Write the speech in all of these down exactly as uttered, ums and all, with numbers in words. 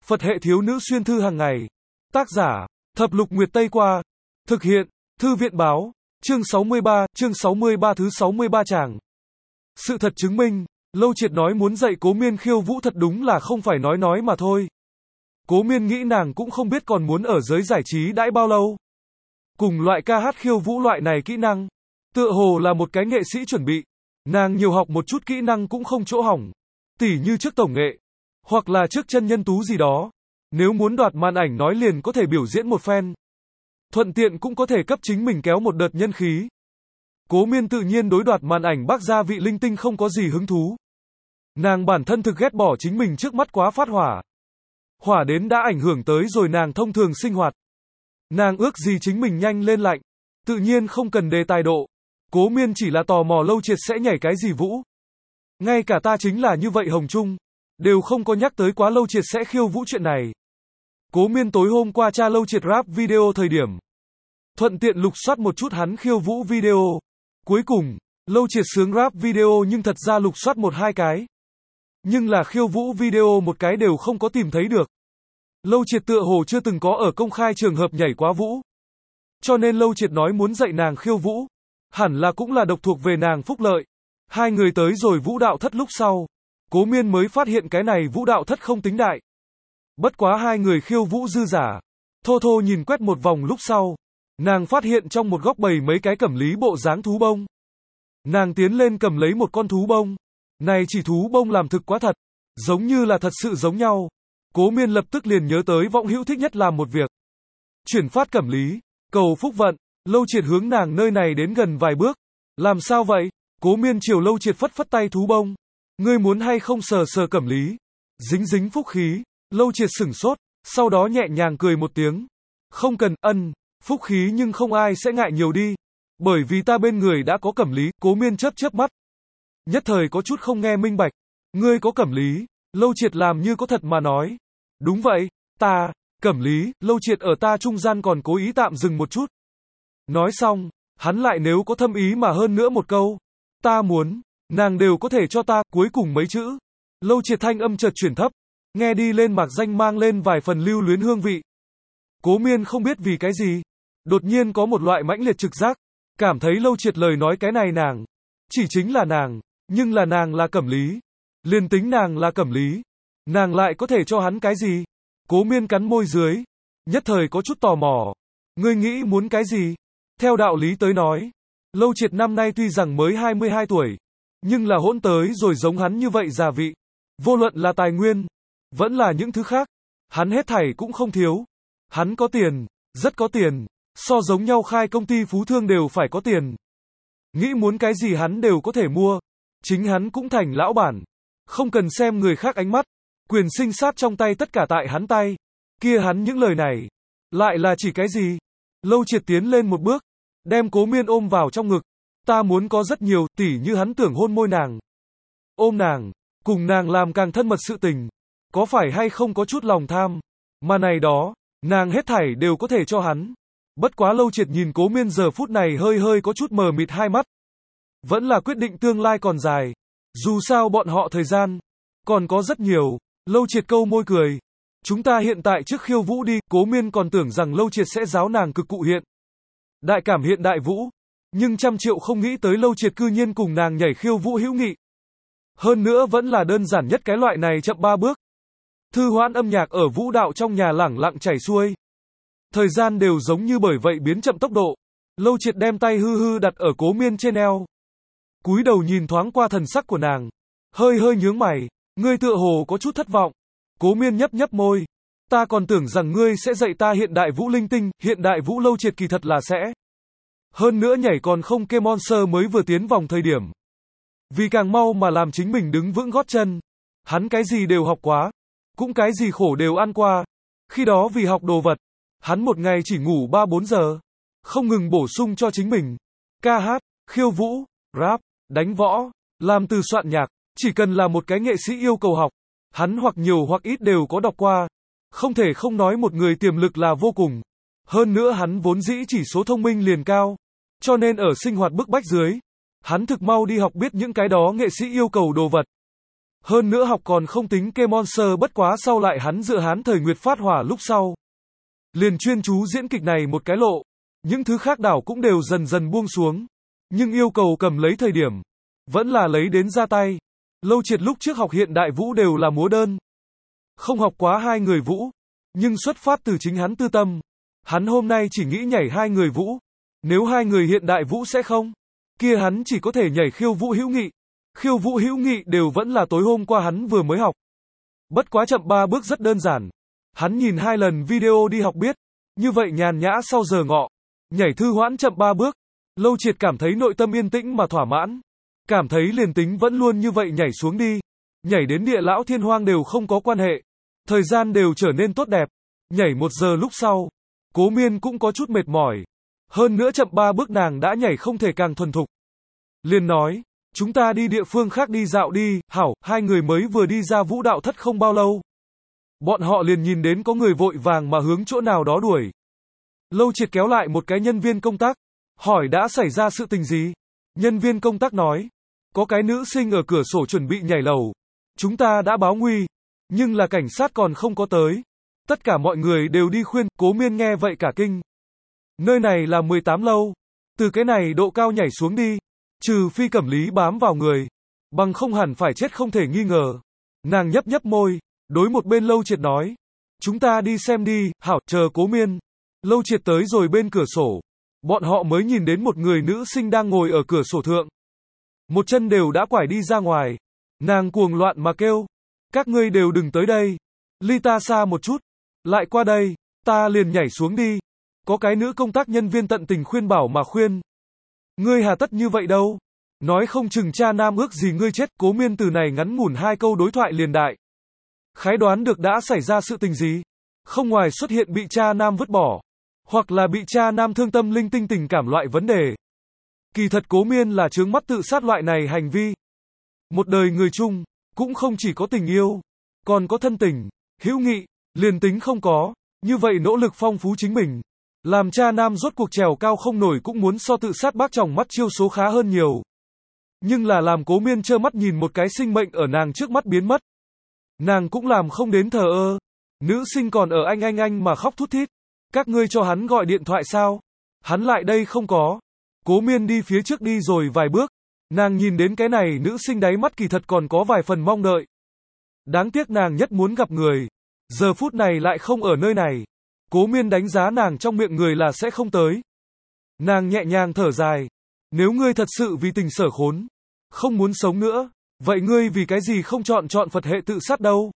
Phật hệ thiếu nữ xuyên thư hàng ngày. Tác giả, Thập Lục Nguyệt Tây Qua. Thực hiện, Thư viện Báo. Chương sáu mươi ba, chương sáu mươi ba thứ sáu mươi ba tràng. Sự thật chứng minh, Lâu Triệt nói muốn dạy Cố Miên khiêu vũ thật đúng là không phải nói nói mà thôi. Cố Miên nghĩ nàng cũng không biết còn muốn ở giới giải trí đãi bao lâu. Cùng loại ca hát khiêu vũ loại này kỹ năng, tựa hồ là một cái nghệ sĩ chuẩn bị. Nàng nhiều học một chút kỹ năng cũng không chỗ hỏng. Tỉ như trước tổng nghệ, hoặc là trước chân nhân tú gì đó. Nếu muốn đoạt màn ảnh nói liền có thể biểu diễn một phen. Thuận tiện cũng có thể cấp chính mình kéo một đợt nhân khí. Cố Miên tự nhiên đối đoạt màn ảnh bác gia vị linh tinh không có gì hứng thú. Nàng bản thân thực ghét bỏ chính mình trước mắt quá phát hỏa. Hỏa đến đã ảnh hưởng tới rồi nàng thông thường sinh hoạt. Nàng ước gì chính mình nhanh lên lạnh. Tự nhiên không cần đề tài độ. Cố Miên chỉ là tò mò Lâu Triệt sẽ nhảy cái gì vũ. Ngay cả ta chính là như vậy Hồng Trung. Đều không có nhắc tới quá Lâu Triệt sẽ khiêu vũ chuyện này. Cố Miên tối hôm qua tra Lâu Triệt rap video thời điểm. Thuận tiện lục soát một chút hắn khiêu vũ video. Cuối cùng, Lâu Triệt sướng rap video nhưng thật ra lục soát một hai cái. Nhưng là khiêu vũ video một cái đều không có tìm thấy được. Lâu Triệt tựa hồ chưa từng có ở công khai trường hợp nhảy quá vũ. Cho nên Lâu Triệt nói muốn dạy nàng khiêu vũ. Hẳn là cũng là độc thuộc về nàng phúc lợi. Hai người tới rồi vũ đạo thất lúc sau. Cố Miên mới phát hiện cái này vũ đạo thất không tính đại. Bất quá hai người khiêu vũ dư giả. Thô thô nhìn quét một vòng lúc sau. Nàng phát hiện trong một góc bầy mấy cái cẩm lý bộ dáng thú bông. Nàng tiến lên cầm lấy một con thú bông. Này chỉ thú bông làm thực quá thật. Giống như là thật sự giống nhau. Cố Miên lập tức liền nhớ tới Vọng Hữu thích nhất làm một việc. Chuyển phát cẩm lý. Cầu phúc vận. Lâu Triệt hướng nàng nơi này đến gần vài bước. Làm sao vậy? Cố Miên chiều Lâu Triệt phất phất tay thú bông. Ngươi muốn hay không sờ sờ cẩm lý? Dính dính phúc khí. Lâu Triệt sửng sốt. Sau đó nhẹ nhàng cười một tiếng. Không cần, ân. Phúc khí nhưng không ai sẽ ngại nhiều đi. Bởi vì ta bên người đã có cẩm lý. Cố Miên chớp chớp mắt. Nhất thời có chút không nghe minh bạch. Ngươi có cẩm lý. Lâu Triệt làm như có thật mà nói. Đúng vậy, ta, cẩm lý. Lâu Triệt ở ta trung gian còn cố ý tạm dừng một chút. Nói xong, hắn lại nếu có thâm ý mà hơn nữa một câu. Ta muốn, nàng đều có thể cho ta, cuối cùng mấy chữ. Lâu Triệt thanh âm chợt chuyển thấp. Nghe đi lên mạc danh mang lên vài phần lưu luyến hương vị. Cố Miên không biết vì cái gì. Đột nhiên có một loại mãnh liệt trực giác. Cảm thấy Lâu Triệt lời nói cái này nàng. Chỉ chính là nàng. Nhưng là nàng là cẩm lý. Liền tính nàng là cẩm lý. Nàng lại có thể cho hắn cái gì? Cố Miên cắn môi dưới. Nhất thời có chút tò mò. Ngươi nghĩ muốn cái gì? Theo đạo lý tới nói. Lâu Triệt năm nay tuy rằng mới hai mươi hai tuổi. Nhưng là hỗn tới rồi giống hắn như vậy già vị. Vô luận là tài nguyên. Vẫn là những thứ khác. Hắn hết thảy cũng không thiếu. Hắn có tiền. Rất có tiền. So giống nhau khai công ty phú thương đều phải có tiền. Nghĩ muốn cái gì hắn đều có thể mua. Chính hắn cũng thành lão bản. Không cần xem người khác ánh mắt. Quyền sinh sát trong tay tất cả tại hắn tay. Kia hắn những lời này. Lại là chỉ cái gì? Lâu Triệt tiến lên một bước. Đem Cố Miên ôm vào trong ngực. Ta muốn có rất nhiều, tỉ như hắn tưởng hôn môi nàng. Ôm nàng. Cùng nàng làm càng thân mật sự tình. Có phải hay không có chút lòng tham. Mà này đó. Nàng hết thảy đều có thể cho hắn. Bất quá Lâu Triệt nhìn Cố Miên giờ phút này hơi hơi có chút mờ mịt hai mắt. Vẫn là quyết định tương lai còn dài. Dù sao bọn họ thời gian. Còn có rất nhiều. Lâu Triệt câu môi cười. Chúng ta hiện tại trước khiêu vũ đi. Cố Miên còn tưởng rằng Lâu Triệt sẽ giáo nàng cực cụ hiện đại cảm hiện đại vũ. Nhưng trăm triệu không nghĩ tới Lâu Triệt cư nhiên cùng nàng nhảy khiêu vũ hữu nghị. Hơn nữa vẫn là đơn giản nhất cái loại này chậm ba bước. Thư hoãn âm nhạc ở vũ đạo trong nhà lẳng lặng chảy xuôi. Thời gian đều giống như bởi vậy biến chậm tốc độ. Lâu Triệt đem tay hư hư đặt ở Cố Miên trên eo. Cúi đầu nhìn thoáng qua thần sắc của nàng. Hơi hơi nhướng mày. Ngươi tựa hồ có chút thất vọng. Cố Miên nhấp nhấp môi. Ta còn tưởng rằng ngươi sẽ dạy ta hiện đại vũ linh tinh. Hiện đại vũ Lâu Triệt kỳ thật là sẽ. Hơn nữa nhảy còn không kê monster mới vừa tiến vòng thời điểm. Vì càng mau mà làm chính mình đứng vững gót chân. Hắn cái gì đều học quá. Cũng cái gì khổ đều ăn qua. Khi đó vì học đồ vật. Hắn một ngày chỉ ngủ ba bốn giờ. Không ngừng bổ sung cho chính mình. Ca hát, khiêu vũ, rap, đánh võ, làm từ soạn nhạc. Chỉ cần là một cái nghệ sĩ yêu cầu học. Hắn hoặc nhiều hoặc ít đều có đọc qua. Không thể không nói một người tiềm lực là vô cùng. Hơn nữa hắn vốn dĩ chỉ số thông minh liền cao. Cho nên ở sinh hoạt bức bách dưới. Hắn thực mau đi học biết những cái đó nghệ sĩ yêu cầu đồ vật. Hơn nữa học còn không tính kê monster, bất quá sau lại hắn dựa hán thời Nguyệt phát hỏa lúc sau. Liền chuyên chú diễn kịch này một cái lộ, những thứ khác đảo cũng đều dần dần buông xuống. Nhưng yêu cầu cầm lấy thời điểm, vẫn là lấy đến ra tay. Lâu Triệt lúc trước học hiện đại vũ đều là múa đơn. Không học quá hai người vũ, nhưng xuất phát từ chính hắn tư tâm. Hắn hôm nay chỉ nghĩ nhảy hai người vũ. Nếu hai người hiện đại vũ sẽ không, kia hắn chỉ có thể nhảy khiêu vũ hữu nghị. Khiêu vũ hữu nghị đều vẫn là tối hôm qua hắn vừa mới học. Bất quá chậm ba bước rất đơn giản. Hắn nhìn hai lần video đi học biết. Như vậy nhàn nhã sau giờ ngọ. Nhảy thư hoãn chậm ba bước. Lâu Triệt cảm thấy nội tâm yên tĩnh mà thỏa mãn. Cảm thấy liền tính vẫn luôn như vậy nhảy xuống đi. Nhảy đến địa lão thiên hoang đều không có quan hệ. Thời gian đều trở nên tốt đẹp. Nhảy một giờ lúc sau. Cố Miên cũng có chút mệt mỏi. Hơn nữa chậm ba bước nàng đã nhảy không thể càng thuần thục. Liền nói, chúng ta đi địa phương khác đi dạo đi. Hảo, hai người mới vừa đi ra vũ đạo thất không bao lâu. Bọn họ liền nhìn đến có người vội vàng mà hướng chỗ nào đó đuổi. Lâu Triệt kéo lại một cái nhân viên công tác. Hỏi đã xảy ra sự tình gì? Nhân viên công tác nói, có cái nữ sinh ở cửa sổ chuẩn bị nhảy lầu. Chúng ta đã báo nguy, nhưng là cảnh sát còn không có tới. Tất cả mọi người đều đi khuyên. Cố Miên nghe vậy cả kinh. Nơi này là mười tám lâu. Từ cái này độ cao nhảy xuống đi. Trừ phi Cẩm Lý bám vào người. Bằng không hẳn phải chết không thể nghi ngờ. Nàng nhấp nhấp môi. Đối một bên Lâu Triệt nói. Chúng ta đi xem đi. Hảo, chờ Cố Miên. Lâu Triệt tới rồi bên cửa sổ. Bọn họ mới nhìn đến một người nữ sinh đang ngồi ở cửa sổ thượng. Một chân đều đã quải đi ra ngoài. Nàng cuồng loạn mà kêu. Các ngươi đều đừng tới đây. Ly ta xa một chút. Lại qua đây. Ta liền nhảy xuống đi. Có cái nữ công tác nhân viên tận tình khuyên bảo mà khuyên. Ngươi hà tất như vậy đâu. Nói không chừng cha nam ước gì ngươi chết. Cố Miên từ này ngắn ngủn hai câu đối thoại liền đại. Khái đoán được đã xảy ra sự tình gì. Không ngoài xuất hiện bị cha nam vứt bỏ. Hoặc là bị cha nam thương tâm linh tinh tình cảm loại vấn đề. Kỳ thật Cố Miên là chướng mắt tự sát loại này hành vi. Một đời người chung, cũng không chỉ có tình yêu, còn có thân tình, hữu nghị, liền tính không có, như vậy nỗ lực phong phú chính mình. Làm cha nam rốt cuộc trèo cao không nổi cũng muốn so tự sát bác chồng mắt chiêu số khá hơn nhiều. Nhưng là làm Cố Miên trơ mắt nhìn một cái sinh mệnh ở nàng trước mắt biến mất. Nàng cũng làm không đến thờ ơ. Nữ sinh còn ở anh anh anh mà khóc thút thít. Các ngươi cho hắn gọi điện thoại sao? Hắn lại đây không có. Cố Miên đi phía trước đi rồi vài bước. Nàng nhìn đến cái này nữ sinh đáy mắt kỳ thật còn có vài phần mong đợi. Đáng tiếc nàng nhất muốn gặp người. Giờ phút này lại không ở nơi này. Cố Miên đánh giá nàng trong miệng người là sẽ không tới. Nàng nhẹ nhàng thở dài. Nếu ngươi thật sự vì tình sở khốn, không muốn sống nữa, vậy ngươi vì cái gì không chọn chọn Phật hệ tự sát đâu?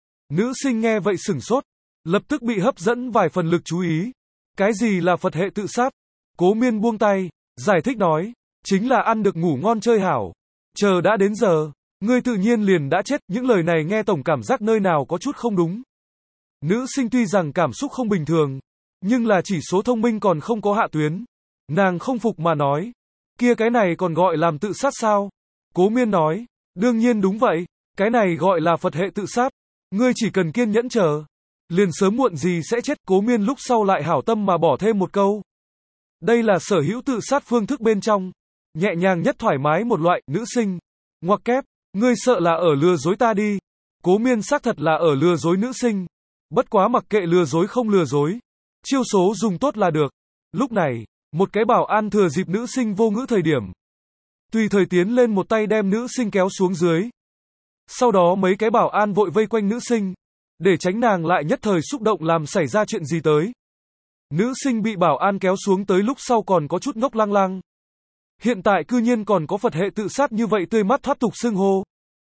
Nữ sinh nghe vậy sửng sốt. Lập tức bị hấp dẫn vài phần lực chú ý. Cái gì là Phật hệ tự sát? Cố Miên buông tay, giải thích nói. Chính là ăn được ngủ ngon chơi hảo. Chờ đã đến giờ, ngươi tự nhiên liền đã chết. Những lời này nghe tổng cảm giác nơi nào có chút không đúng. Nữ sinh tuy rằng cảm xúc không bình thường, nhưng là chỉ số thông minh còn không có hạ tuyến. Nàng không phục mà nói. Kia cái này còn gọi làm tự sát sao? Cố Miên nói. Đương nhiên đúng vậy. Cái này gọi là Phật hệ tự sát. Ngươi chỉ cần kiên nhẫn chờ. Liền sớm muộn gì sẽ chết. Cố Miên lúc sau lại hảo tâm mà bỏ thêm một câu. Đây là sở hữu tự sát phương thức bên trong. Nhẹ nhàng nhất thoải mái một loại. Nữ sinh. Ngoặc kép. Ngươi sợ là ở lừa dối ta đi. Cố Miên xác thật là ở lừa dối nữ sinh. Bất quá mặc kệ lừa dối không lừa dối. Chiêu số dùng tốt là được. Lúc này, một cái bảo an thừa dịp nữ sinh vô ngữ thời điểm. Tùy thời tiến lên một tay đem nữ sinh kéo xuống dưới. Sau đó mấy cái bảo an vội vây quanh nữ sinh. Để tránh nàng lại nhất thời xúc động làm xảy ra chuyện gì tới. Nữ sinh bị bảo an kéo xuống tới lúc sau còn có chút ngốc lăng lăng. Hiện tại cư nhiên còn có Phật hệ tự sát như vậy tươi mắt thoát tục xưng hô.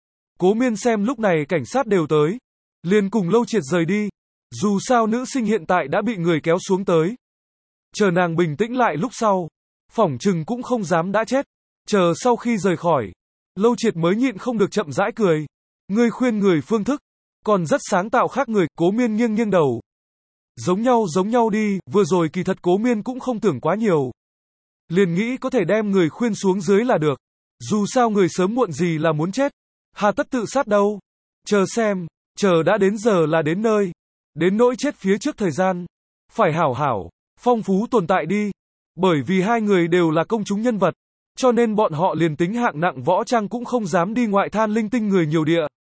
Cố Miên xem lúc này cảnh sát đều tới. Liền cùng Lâu Triệt rời đi. Dù sao nữ sinh hiện tại đã bị người kéo xuống tới. Chờ nàng bình tĩnh lại lúc sau. Phỏng chừng cũng không dám đã chết. Chờ sau khi rời khỏi. Lâu Triệt mới nhịn không được chậm rãi cười. Ngươi khuyên người phương thức. Còn rất sáng tạo khác người. Cố Miên nghiêng nghiêng đầu. Giống nhau giống nhau đi. Vừa rồi kỳ thật Cố Miên cũng không tưởng quá nhiều. Liền nghĩ có thể đem người khuyên xuống dưới là được. Dù sao người sớm muộn gì là muốn chết. Hà tất tự sát đâu. Chờ xem. Chờ đã đến giờ là đến nơi. Đến nỗi chết phía trước thời gian. Phải hảo hảo. Phong phú tồn tại đi. Bởi vì hai người đều là công chúng nhân vật. Cho nên bọn họ liền tính hạng nặng võ trang cũng không dám đi ngoại than linh tinh người nhiều địa.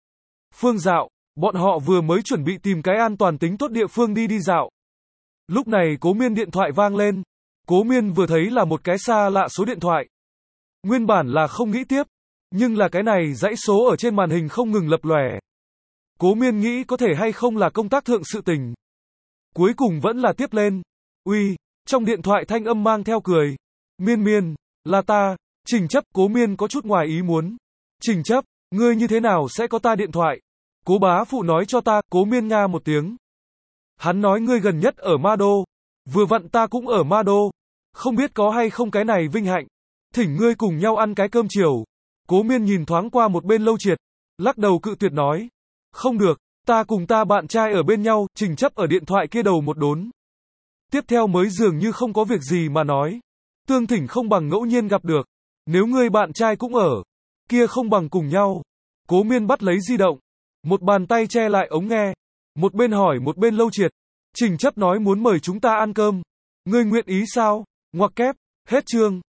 Phương dạo, bọn họ vừa mới chuẩn bị tìm cái an toàn tính tốt địa phương đi đi dạo. Lúc này Cố Miên điện thoại vang lên. Cố Miên vừa thấy là một cái xa lạ số điện thoại. Nguyên bản là không nghĩ tiếp, nhưng là cái này dãy số ở trên màn hình không ngừng lập lòe. Cố Miên nghĩ có thể hay không là công tác thượng sự tình. Cuối cùng vẫn là tiếp lên. Uy, trong điện thoại thanh âm mang theo cười. Miên Miên, là ta, Trình Chấp. Cố Miên có chút ngoài ý muốn. Trình Chấp, ngươi như thế nào sẽ có ta điện thoại? Cố bá phụ nói cho ta. Cố Miên nga một tiếng. Hắn nói ngươi gần nhất ở Ma Đô. Vừa vặn ta cũng ở Ma Đô. Không biết có hay không cái này vinh hạnh. Thỉnh ngươi cùng nhau ăn cái cơm chiều. Cố Miên nhìn thoáng qua một bên Lâu Triệt, lắc đầu cự tuyệt nói. Không được, ta cùng ta bạn trai ở bên nhau. Trình Chấp ở điện thoại kia đầu một đốn. Tiếp theo mới dường như không có việc gì mà nói. Tương thỉnh không bằng ngẫu nhiên gặp được. Nếu ngươi bạn trai cũng ở, kia không bằng cùng nhau. Cố Miên bắt lấy di động, một bàn tay che lại ống nghe, một bên hỏi một bên Lâu Triệt. Trình Chấp nói muốn mời chúng ta ăn cơm. Ngươi nguyện ý sao? Ngoặc kép, hết chương.